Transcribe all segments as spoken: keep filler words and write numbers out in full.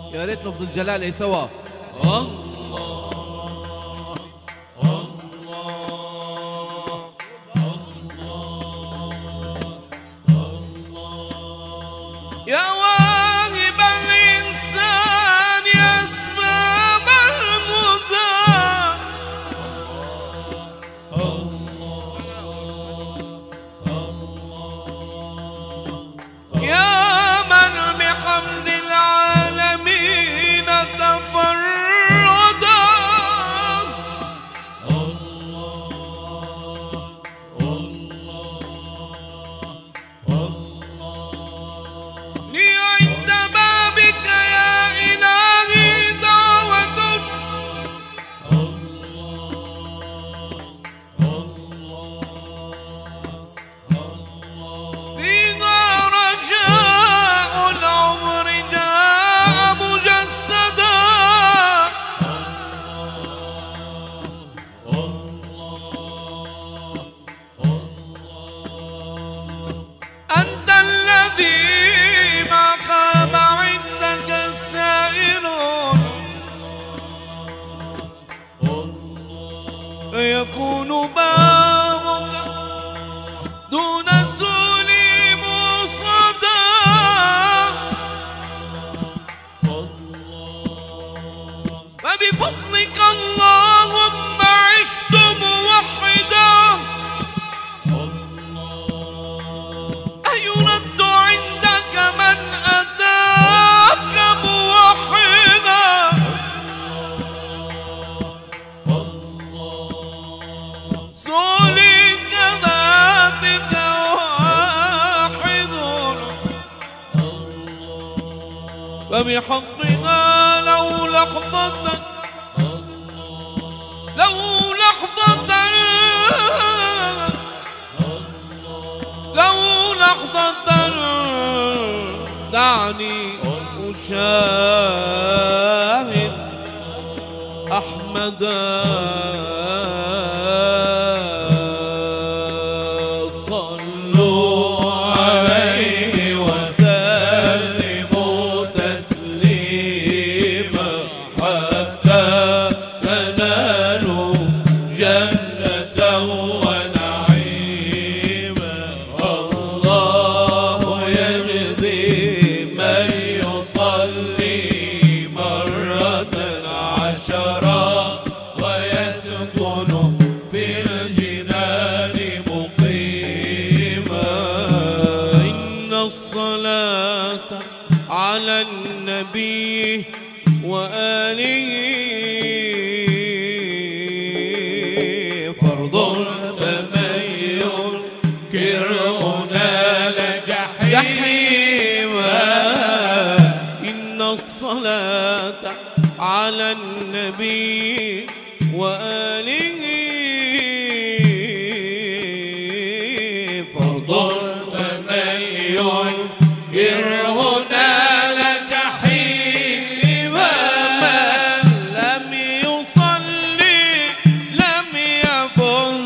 يا ريت لفظ الجلالة سوا. يا واهب الإنسان يا أسباب الهدى، يا من بحمد العالمين تفردا، لي عند بابك يا إلهي دعوة، فيها رجاء العمر جاء مجسدا، أنت الذي ما خاب عندك السائلون، فيكون بابك دون سؤل مصدى، فبفضلك اللهم عشت موحدا، أيرد عندك من أتاك موحدا، سؤلي كذاتك واحد، فبحقها لو لحظة لو لحظة لو لحظة دعني أشاهد أحمدا، صلوا عليه وسلموا تسليما حتى تنالوا جنة ونعيما. الله يجزي من يصلي مرة عشرا ويسكن في الجنان مقيما. إن الصلاة على النبي وآله فرض، فمن ينكرنا لجحيما. إن الصلاة على النبي وآله فرض، فمن ينكرنا لجحيما. من لم يصلي لم يفز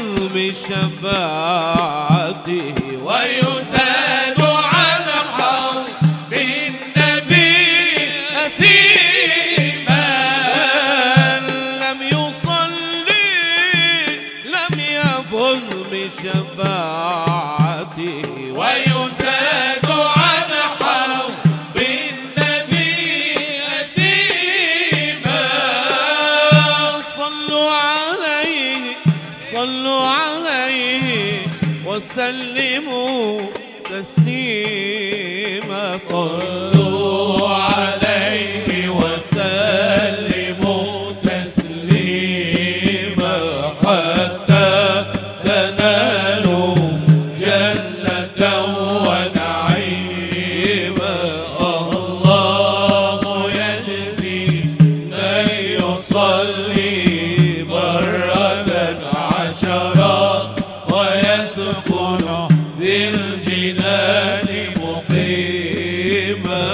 بشفاعته، ويزاد عن حوض النبي أثيما. من لم يصلي لم يفز بشفاعته، ويزاد عن حوض النبي أثيما. صلوا عليه صلوا عليه وسلموا تسليما. صلوا عليه وسلموا تسليما حتى تنالوا جنة ونعيما. الله يجزي من يصلي مرة عشرا ويسكن في الجنان مقيما.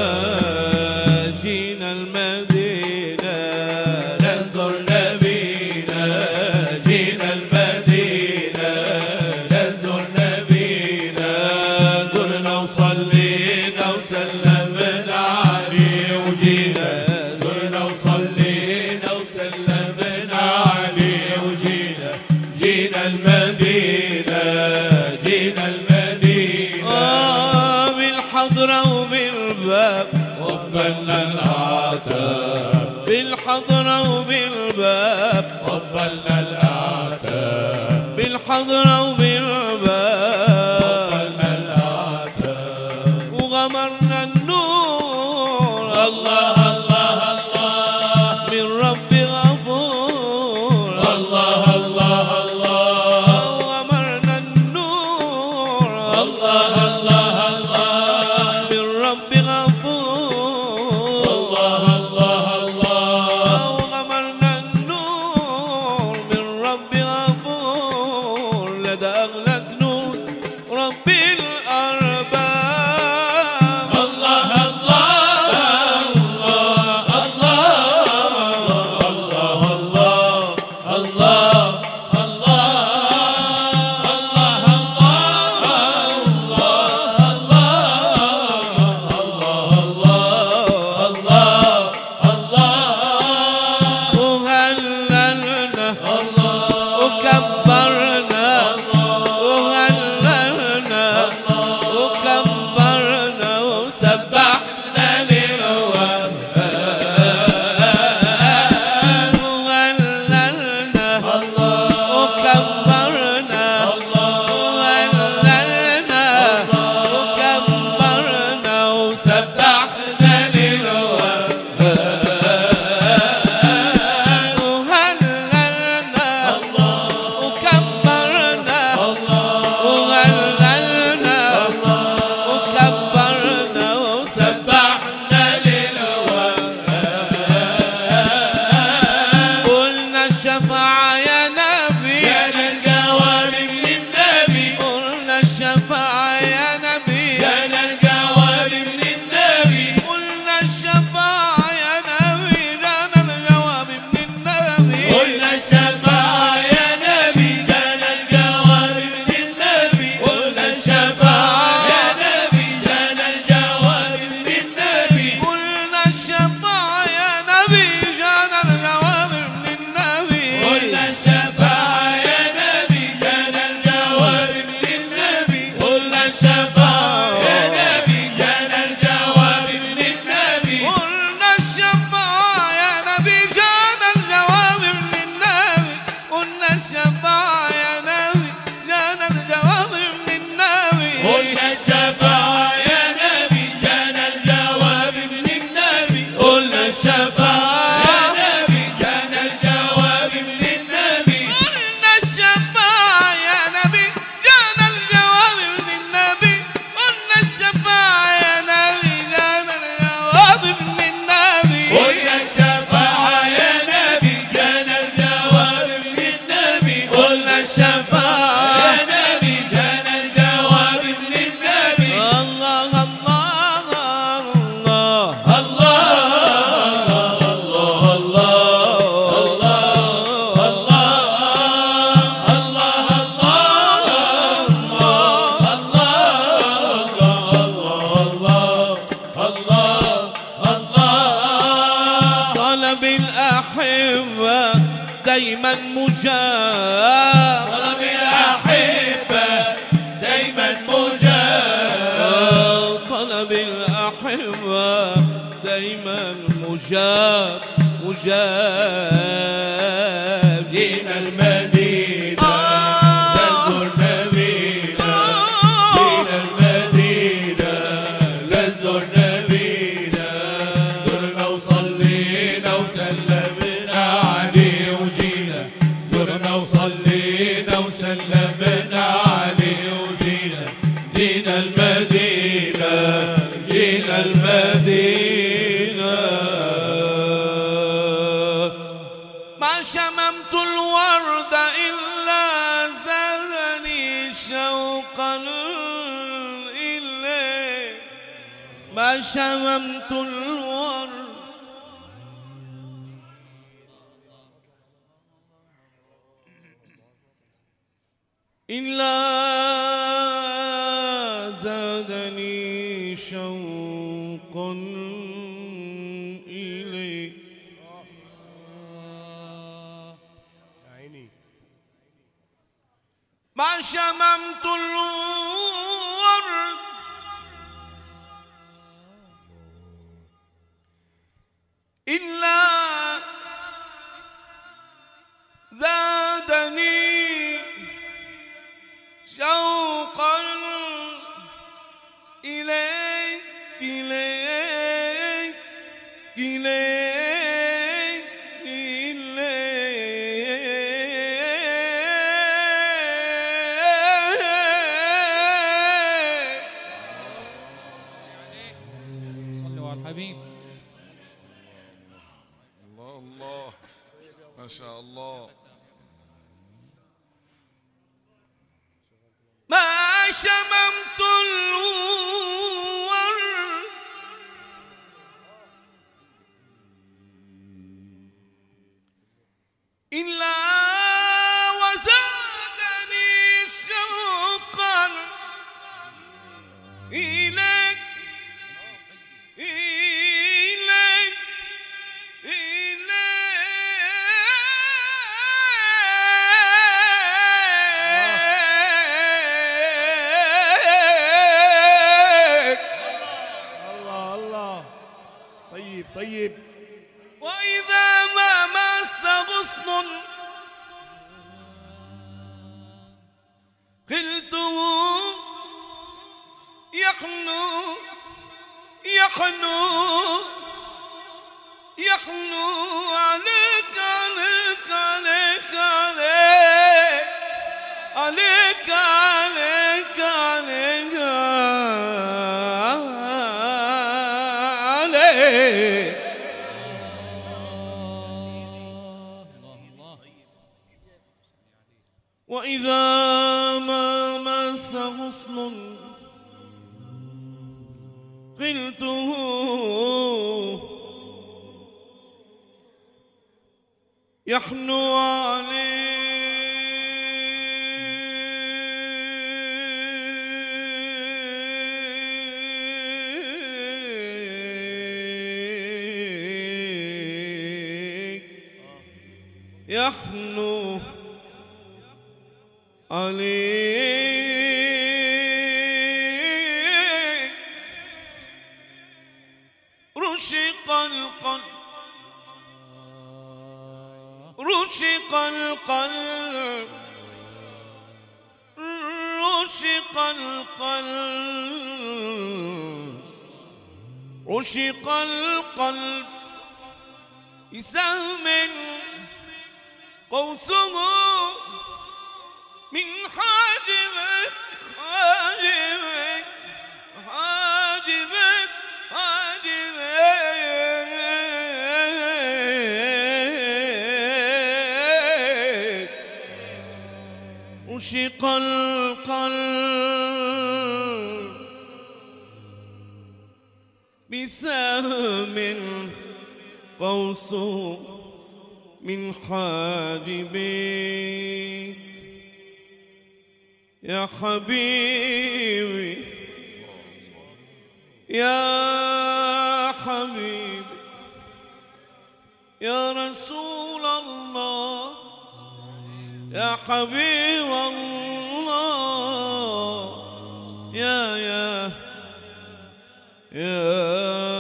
بالحضرة وبالباب قبلنا العتاب، بالحضرة وبالباب قبلنا العتاب، بالحضرة وبالباب قبلنا العتاب، وغمرنا النور الله الله الله من رب غفور الله الله الله، وغمرنا النور الله الله الله من رب غفور الله الله الله، وغمرنا النور من رب غفور لدى أغلى كنوز رب الأرباب الله الله الله الله وهللنا وكبرنا وهللنا وكبرنا وسبحنا للوهاب، وهللنا وكبرنا وهللنا وكبرنا وسبحنا للوهاب، وهللنا وكبرنا وهللنا وكبرنا وسبحنا للوهاب، قلنا الشفاعة يا نبي كان الجواب من النبي، قلنا الشفاعة يا نبي كان الجواب من النبي، قلنا الشفاعة يا نبي كان الجواب من النبي، قلنا الشفاعة يا نبي كان الجواب من النبي، قلنا الشفاعة يا نبي كان الجواب من النبي، قلنا الشفاعة يا نبي كان الجواب من النبي، قلنا الشفاعة يا نبي كان الجواب من النبي، قلنا الشفاعة يا نبي كان الجواب من النبي، قلنا الشفاعة يا نبي كان الجواب من النبي، قلنا الشفاعة يا نبي كان الجواب من النبي، قلنا الشفاعة يا نبي كان الجواب من النبي، قلنا الشفاعة يا نبي كان الجواب من النبي، قلنا الشفاعة يا نبي كان الجواب من النبي، قلنا الشفاعة يا نبي كان الجواب من النبي، قلنا الشفاعة يا نبي كان الجواب من النبي، قلنا الشفاعة يا نبي كان الجواب من النبي، الله الله الله طلب الأحبة دايما مجاب، طلب الأحبة دايما مجاب، طلب الأحبة دايما مجاب مجاب، جينا المدينة نزور نبينا، جينا المدينة نزور نبينا، زرنا وصلينا وسلمنا عليه وجينا، زرنا وصلينا وسلمنا عليه وجينا، جينا المدينة جينا المدينة، ما شممت الورد إلا زادني شوقا إليه، ما شممت الورد إلا زادني شوقا إليك. ما شممت الورد إلا زادني شوقا إليك إليك إليك إليك. صلوا على الحبيب. الله الله ما شاء الله. ما شممت الورد إلا وزادني شوقا إليك إليك إليك. الله الله. طيب طيب. وإذا ما مس غصن قلته يحنو يحنو يحنو عليك عليك عليك عليك عليك عليك عليك. وإذا ما مس غصن قلته يحنو عليك يحنو عليك. رشق القلب رشق القلب رشق القلب رشق القلب بسهم قوسه من حاجبك حاجبك حاجبك حاجبك. رشق القلب بسهم قوسه من حاجبك يا حبيبي يا حبيبي يا رسول الله يا حبيب الله يا يا يا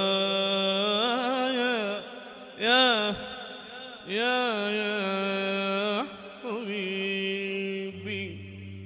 يا يا يا حبيبي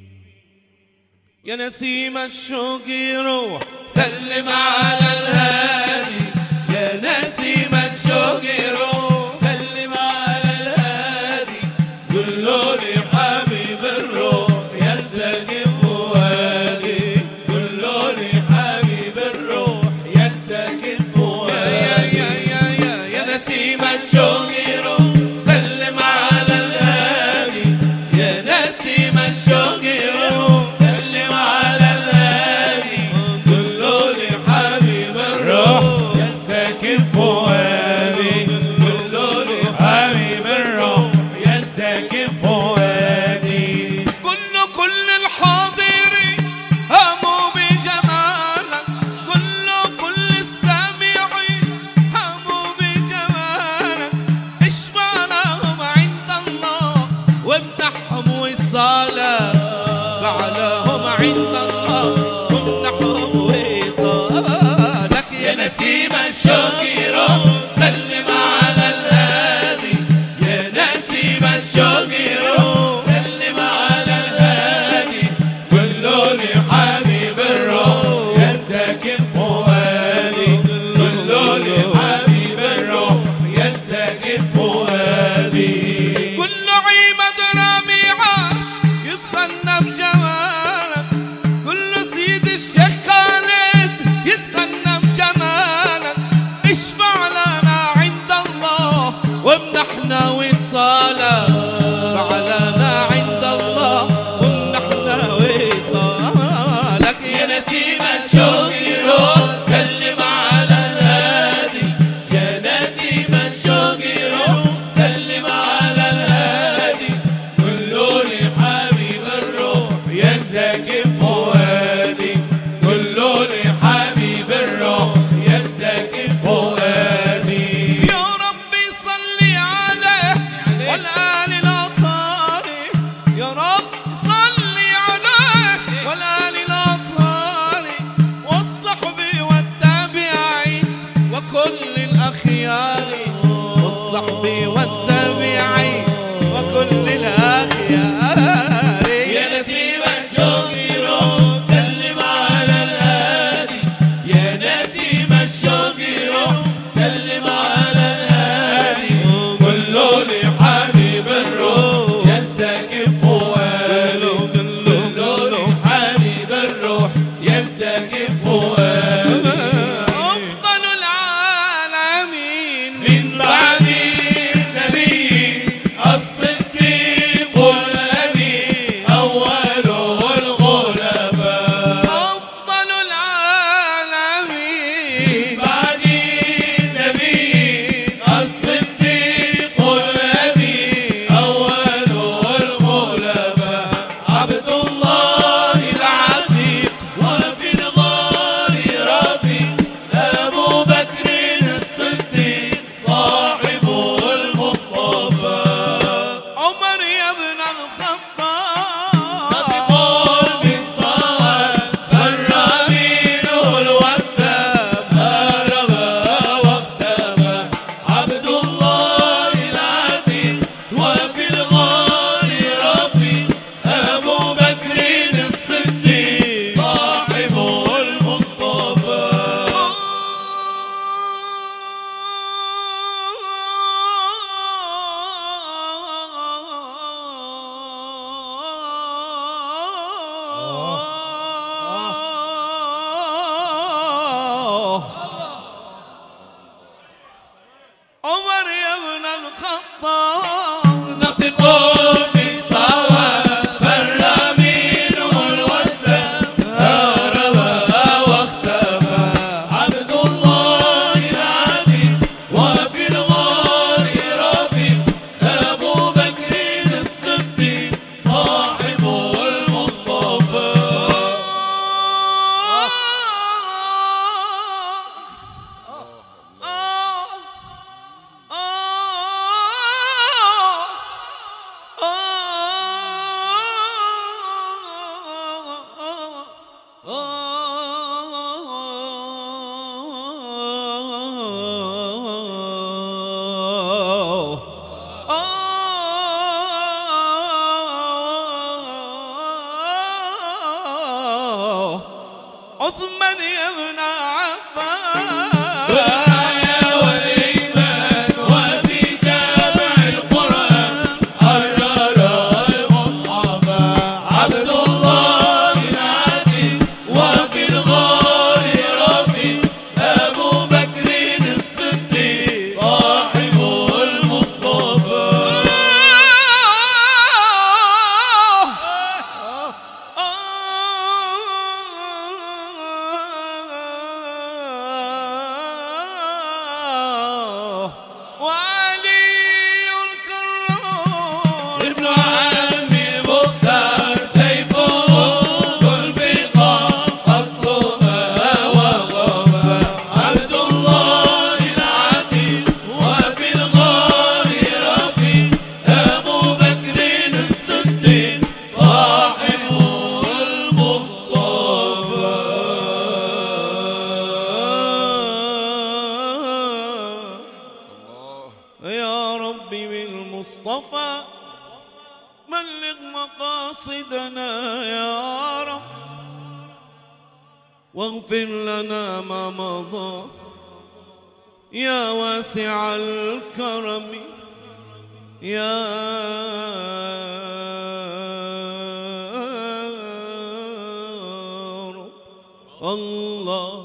يا نسيم الشوق روح سلم على الهادي يا نسيم الشوق روح سلم على الهادي قل له لحبيب الروح يلزق فؤادي قل له لحبيب الروح يلزق فؤادي يا يا يا يا يا نسيم الشوق روح سلم على الهادي يا نسيم الشوق روح سلم على الهادي قل له لحبيب الروح يلزق فؤادي قل له لحبيب الروح يلزق فؤادي. كل كل الحاضرين هموا بجمالك كل كل السامعين هموا بجمالك اشفع لهم عند الله وامنحهم وصالك فعلهم عند الله وامنحهم وصالك يا نسيم الشوق روح سلم على مصطفى بلغ مقاصدنا يا رب، واغفر لنا ما مضى يا واسع الكرم يا رب. الله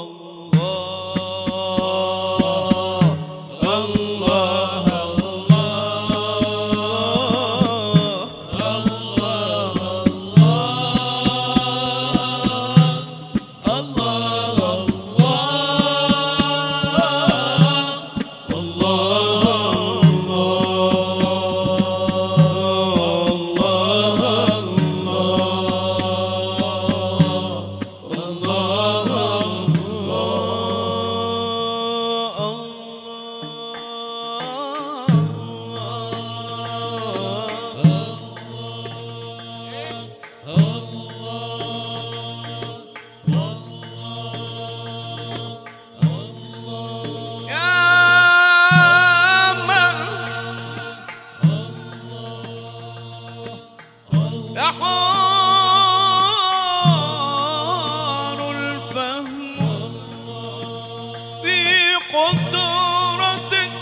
قدرتك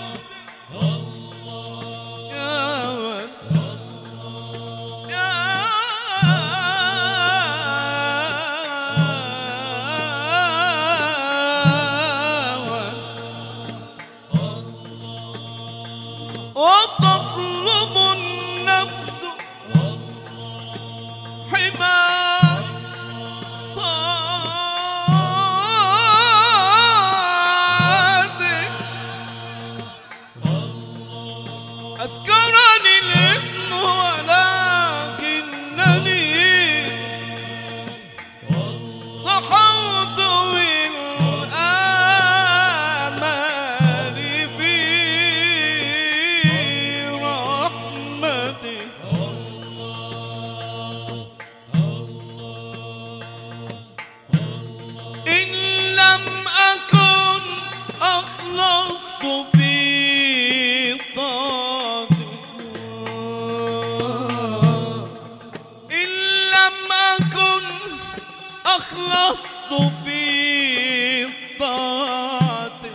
يا من يا من وتطلب النفس حماك أسكرني الإثم ولكنني صحوت بالآمال في رحمتك. إن لم أكن أخلصت في أخلصت في طاعتك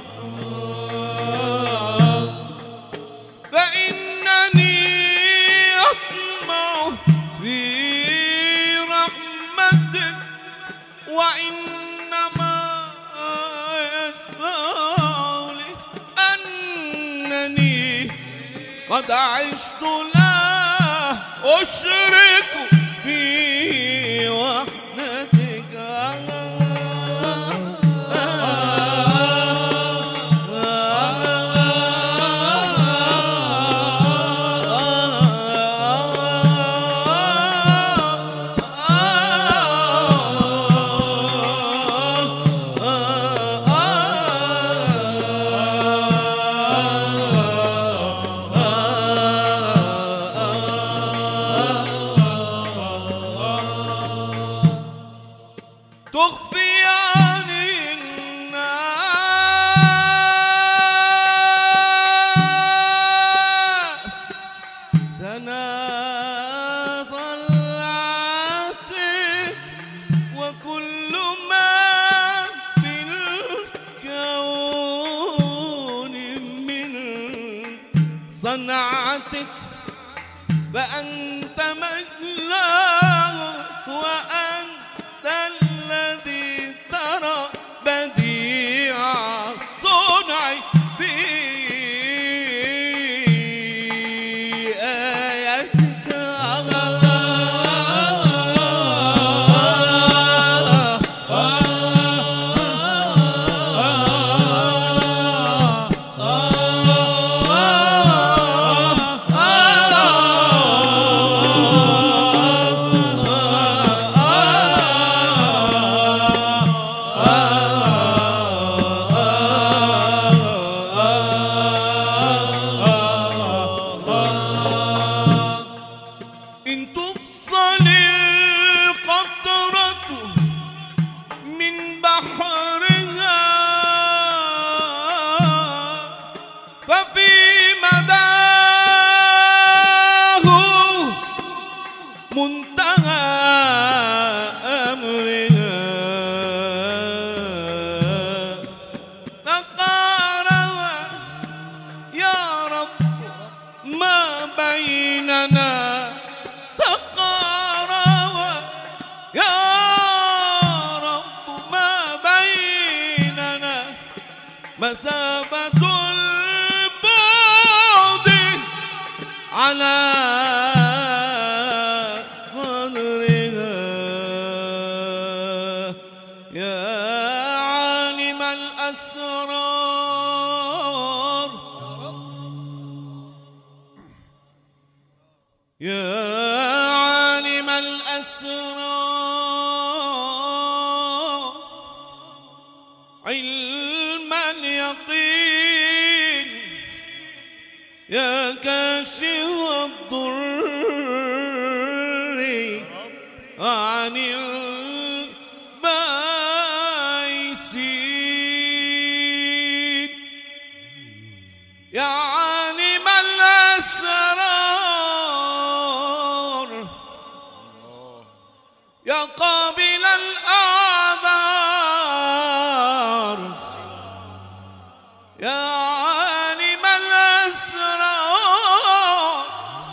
فإنني أطمع في رحمتك، وإنما يشفع لي أنني قد عشت لا أشرك في وحدتك. تخفي عن الناس سنا طلعتك، وكل ما في الكون من صنعتك، فأنت مجلاه وأنت الذي ترى بديع الصنع في آياتك. مسافة البعد على قدرها يا عالم الأسرار يا عالم الأسرار علم اليقين يا كاشف الضر عن البائسين يا عالم الأسرار يا قابل الأعذار يا عالم الأسرار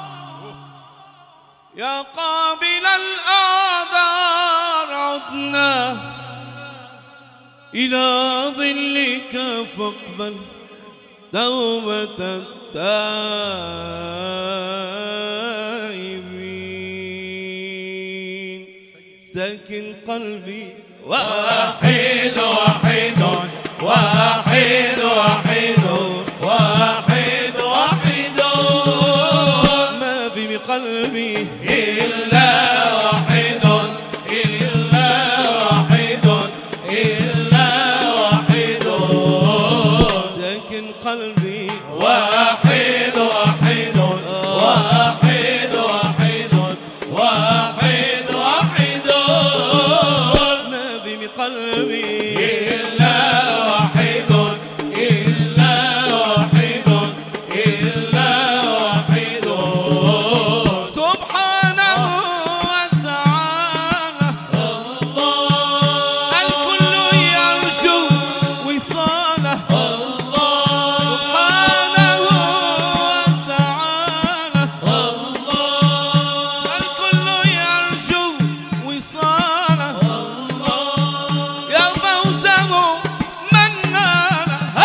يا قابل الأعذار عدنا إلى ظلك فاقبل توبة التائبين سكن قلبي واحد واحد واحد واحد واحد واحد ما في بقلبي إلا واحد إلا واحد إلا واحد سكن قلبي واحد واحد واحد واحد واحد واحد ما في بقلبي إلا واحد إلا واحد إلا واحد سبحانه وتعالى الله الكل يرجو وصاله سبحانه وتعالى الكل يرجو وصاله يا فوزه من ناله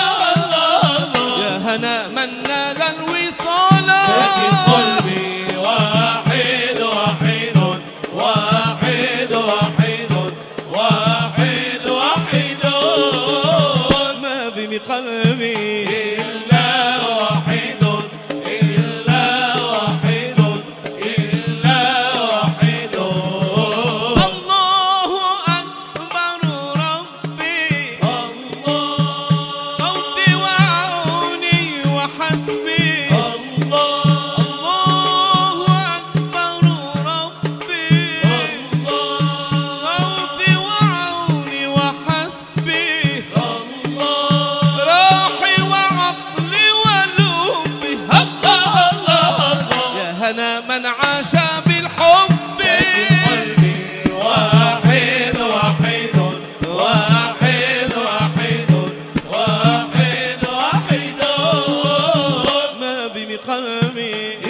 يا هنا من نال الوصال ساكن قلبي واحد واحد واحد واحد واحد واحد ما في بقلبي إلا واحد إلا واحد إلا واحد الله أكبر ربي الله خوفي وعوني وحسبي الله الله أكبر ربي خوفي وعوني وحسبي راحي وعقلي ولبي يا هنا من عاش بالحب ساكن قلبي واحد واحد واحد واحد واحد واحد ما بقلبي